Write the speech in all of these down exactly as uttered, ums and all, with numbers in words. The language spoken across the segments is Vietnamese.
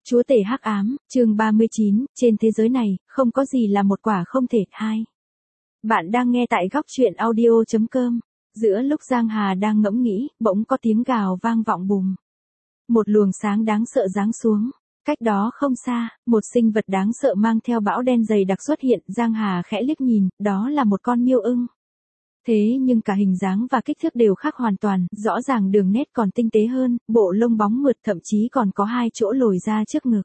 Chúa tể hắc ám, chương ba mươi chín, trên thế giới này, không có gì là một quả không thể. Hai. Bạn đang nghe tại góc truyện audio chấm com. Giữa lúc Giang Hà đang ngẫm nghĩ, bỗng có tiếng gào vang vọng bùm. Một luồng sáng đáng sợ giáng xuống. Cách đó không xa, một sinh vật đáng sợ mang theo bão đen dày đặc xuất hiện. Giang Hà khẽ liếc nhìn, đó là một con miêu ưng. Thế nhưng cả hình dáng và kích thước đều khác hoàn toàn, rõ ràng đường nét còn tinh tế hơn, bộ lông bóng mượt thậm chí còn có hai chỗ lồi ra trước ngực.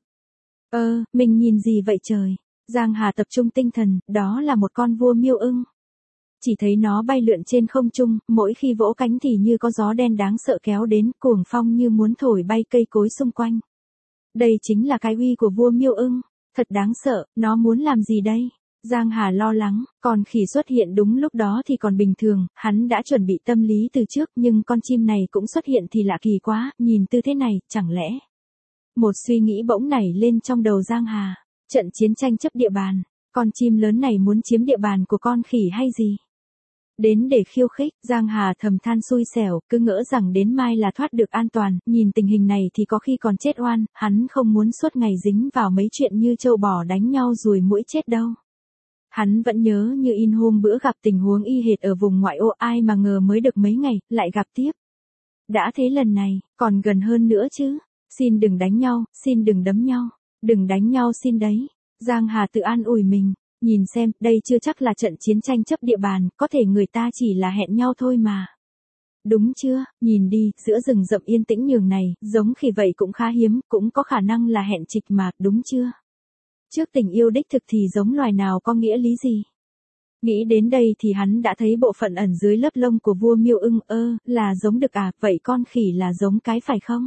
Ơ, mình nhìn gì vậy trời? Giang Hà tập trung tinh thần, đó là một con vua miêu ưng. Chỉ thấy nó bay lượn trên không trung, mỗi khi vỗ cánh thì như có gió đen đáng sợ kéo đến, cuồng phong như muốn thổi bay cây cối xung quanh. Đây chính là cái uy của vua miêu ưng, thật đáng sợ, nó muốn làm gì đây? Giang Hà lo lắng, con khỉ xuất hiện đúng lúc đó thì còn bình thường, hắn đã chuẩn bị tâm lý từ trước nhưng con chim này cũng xuất hiện thì lạ kỳ quá, nhìn tư thế này, chẳng lẽ. Một suy nghĩ bỗng nảy lên trong đầu Giang Hà, trận chiến tranh chấp địa bàn, con chim lớn này muốn chiếm địa bàn của con khỉ hay gì? Đến để khiêu khích, Giang Hà thầm than xui xẻo, cứ ngỡ rằng đến mai là thoát được an toàn, nhìn tình hình này thì có khi còn chết oan, hắn không muốn suốt ngày dính vào mấy chuyện như trâu bò đánh nhau ruồi muỗi chết đâu. Hắn vẫn nhớ như in hôm bữa gặp tình huống y hệt ở vùng ngoại ô, ai mà ngờ mới được mấy ngày, lại gặp tiếp. Đã thế lần này, còn gần hơn nữa chứ. Xin đừng đánh nhau, xin đừng đấm nhau, đừng đánh nhau xin đấy. Giang Hà tự an ủi mình, nhìn xem, đây chưa chắc là trận chiến tranh chấp địa bàn, có thể người ta chỉ là hẹn nhau thôi mà. Đúng chưa, nhìn đi, giữa rừng rậm yên tĩnh nhường này, giống khỉ vậy cũng khá hiếm, cũng có khả năng là hẹn trịch mà, đúng chưa? Trước tình yêu đích thực thì giống loài nào có nghĩa lý gì? Nghĩ đến đây thì hắn đã thấy bộ phận ẩn dưới lớp lông của vua miêu ưng, ơ, là giống đực à, vậy con khỉ là giống cái phải không?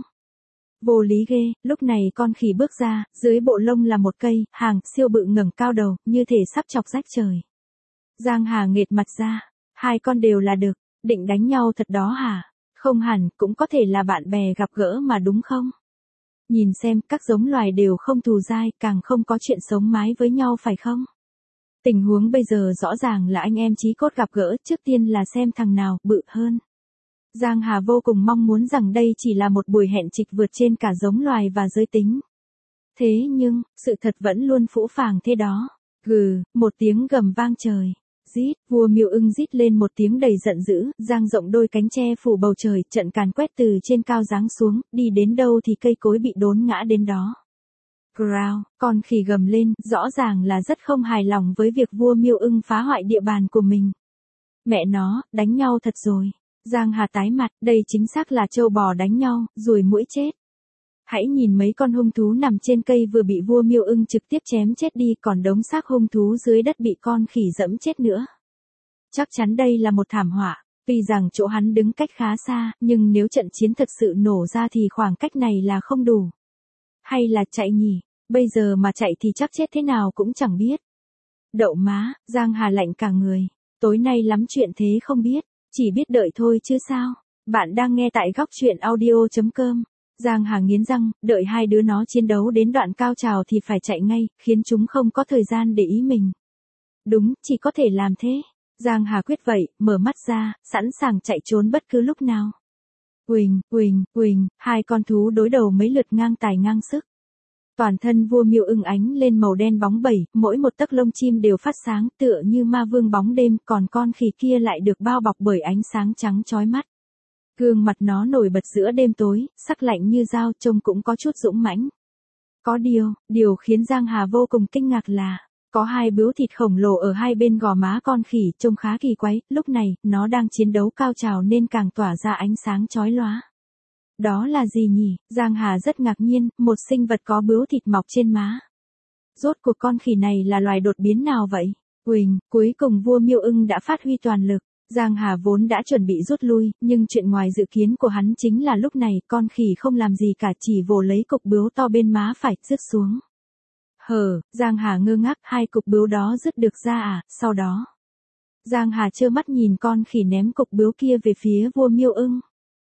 Vô lý ghê, lúc này con khỉ bước ra, dưới bộ lông là một cây, hàng, siêu bự ngẩng cao đầu, như thể sắp chọc rách trời. Giang Hà nghệt mặt ra, hai con đều là đực, định đánh nhau thật đó hả? Không hẳn, cũng có thể là bạn bè gặp gỡ mà đúng không? Nhìn xem, các giống loài đều không thù dai, càng không có chuyện sống mái với nhau phải không? Tình huống bây giờ rõ ràng là anh em chí cốt gặp gỡ, trước tiên là xem thằng nào bự hơn. Giang Hà vô cùng mong muốn rằng đây chỉ là một buổi hẹn trịch vượt trên cả giống loài và giới tính. Thế nhưng, sự thật vẫn luôn phũ phàng thế đó. Gừ, một tiếng gầm vang trời. Rít, vua miêu ưng rít lên một tiếng đầy giận dữ, dang rộng đôi cánh che phủ bầu trời, trận càn quét từ trên cao giáng xuống, đi đến đâu thì cây cối bị đốn ngã đến đó. Growl, con khỉ gầm lên, rõ ràng là rất không hài lòng với việc vua miêu ưng phá hoại địa bàn của mình. Mẹ nó, đánh nhau thật rồi. Giang Hà tái mặt, đây chính xác là trâu bò đánh nhau, ruồi muỗi chết. Hãy nhìn mấy con hung thú nằm trên cây vừa bị vua miêu ưng trực tiếp chém chết đi, còn đống xác hung thú dưới đất bị con khỉ dẫm chết nữa. Chắc chắn đây là một thảm họa, vì rằng chỗ hắn đứng cách khá xa, nhưng nếu trận chiến thật sự nổ ra thì khoảng cách này là không đủ. Hay là chạy nhỉ, bây giờ mà chạy thì chắc chết thế nào cũng chẳng biết. Đậu má, Giang Hà lạnh cả người, tối nay lắm chuyện thế không biết, chỉ biết đợi thôi chứ sao. Bạn đang nghe tại góc truyện audio chấm com. Giang Hà nghiến răng, đợi hai đứa nó chiến đấu đến đoạn cao trào thì phải chạy ngay, khiến chúng không có thời gian để ý mình. Đúng, chỉ có thể làm thế. Giang Hà quyết vậy, mở mắt ra, sẵn sàng chạy trốn bất cứ lúc nào. Uỳnh, uỳnh, uỳnh, hai con thú đối đầu mấy lượt ngang tài ngang sức. Toàn thân vua miêu ưng ánh lên màu đen bóng bẩy, mỗi một tấc lông chim đều phát sáng tựa như ma vương bóng đêm, còn con khỉ kia lại được bao bọc bởi ánh sáng trắng chói mắt. Gương mặt nó nổi bật giữa đêm tối, sắc lạnh như dao, trông cũng có chút dũng mãnh. Có điều, điều khiến Giang Hà vô cùng kinh ngạc là, có hai bướu thịt khổng lồ ở hai bên gò má con khỉ, trông khá kỳ quái, lúc này, nó đang chiến đấu cao trào nên càng tỏa ra ánh sáng chói lóa. Đó là gì nhỉ? Giang Hà rất ngạc nhiên, một sinh vật có bướu thịt mọc trên má. Rốt cuộc con khỉ này là loài đột biến nào vậy? Uỳnh, cuối cùng vua miêu ưng đã phát huy toàn lực. Giang Hà vốn đã chuẩn bị rút lui, nhưng chuyện ngoài dự kiến của hắn chính là lúc này, con khỉ không làm gì cả, chỉ vồ lấy cục bướu to bên má phải, rứt xuống. Hờ, Giang Hà ngơ ngác, hai cục bướu đó rứt được ra à, sau đó. Giang Hà trơ mắt nhìn con khỉ ném cục bướu kia về phía vua miêu ưng.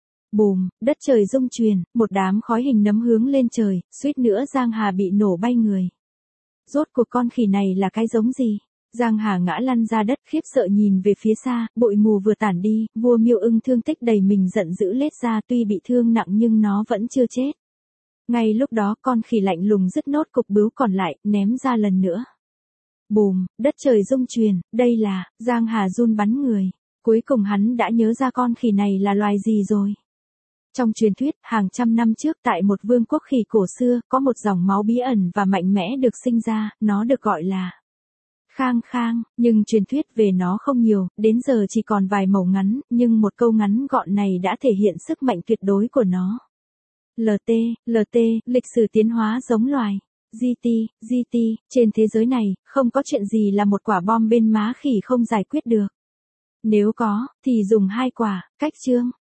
Bùm, đất trời rung chuyển, một đám khói hình nấm hướng lên trời, suýt nữa Giang Hà bị nổ bay người. Rốt cuộc con khỉ này là cái giống gì? Giang Hà ngã lăn ra đất, khiếp sợ nhìn về phía xa, bụi mù vừa tản đi, vua miêu ưng thương tích đầy mình giận dữ lết ra, tuy bị thương nặng nhưng nó vẫn chưa chết. Ngay lúc đó con khỉ lạnh lùng dứt nốt cục bướu còn lại, ném ra lần nữa. Bùm, đất trời rung chuyển, đây là, Giang Hà run bắn người. Cuối cùng hắn đã nhớ ra con khỉ này là loài gì rồi. Trong truyền thuyết, hàng trăm năm trước tại một vương quốc khỉ cổ xưa, có một dòng máu bí ẩn và mạnh mẽ được sinh ra, nó được gọi là Khang Khang, nhưng truyền thuyết về nó không nhiều, đến giờ chỉ còn vài mẩu ngắn, nhưng một câu ngắn gọn này đã thể hiện sức mạnh tuyệt đối của nó. lờ tê, lờ tê, lịch sử tiến hóa giống loài. giê tê, giê tê, trên thế giới này, không có chuyện gì là một quả bom bên má khỉ không giải quyết được. Nếu có, thì dùng hai quả, cách chương.